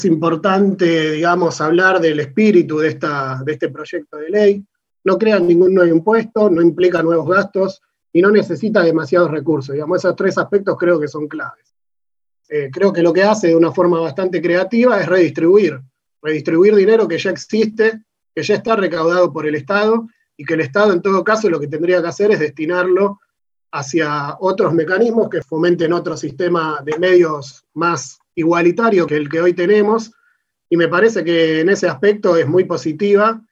Es importante, digamos, hablar del espíritu de este proyecto de ley. No crea ningún nuevo impuesto, no implica nuevos gastos y no necesita demasiados recursos. Digamos, esos tres aspectos creo que son claves. Creo que lo que hace de una forma bastante creativa es redistribuir dinero que ya existe, que ya está recaudado por el Estado, y que el Estado en todo caso lo que tendría que hacer es destinarlo hacia otros mecanismos que fomenten otro sistema de medios más igualitario que el que hoy tenemos, y me parece que en ese aspecto es muy positiva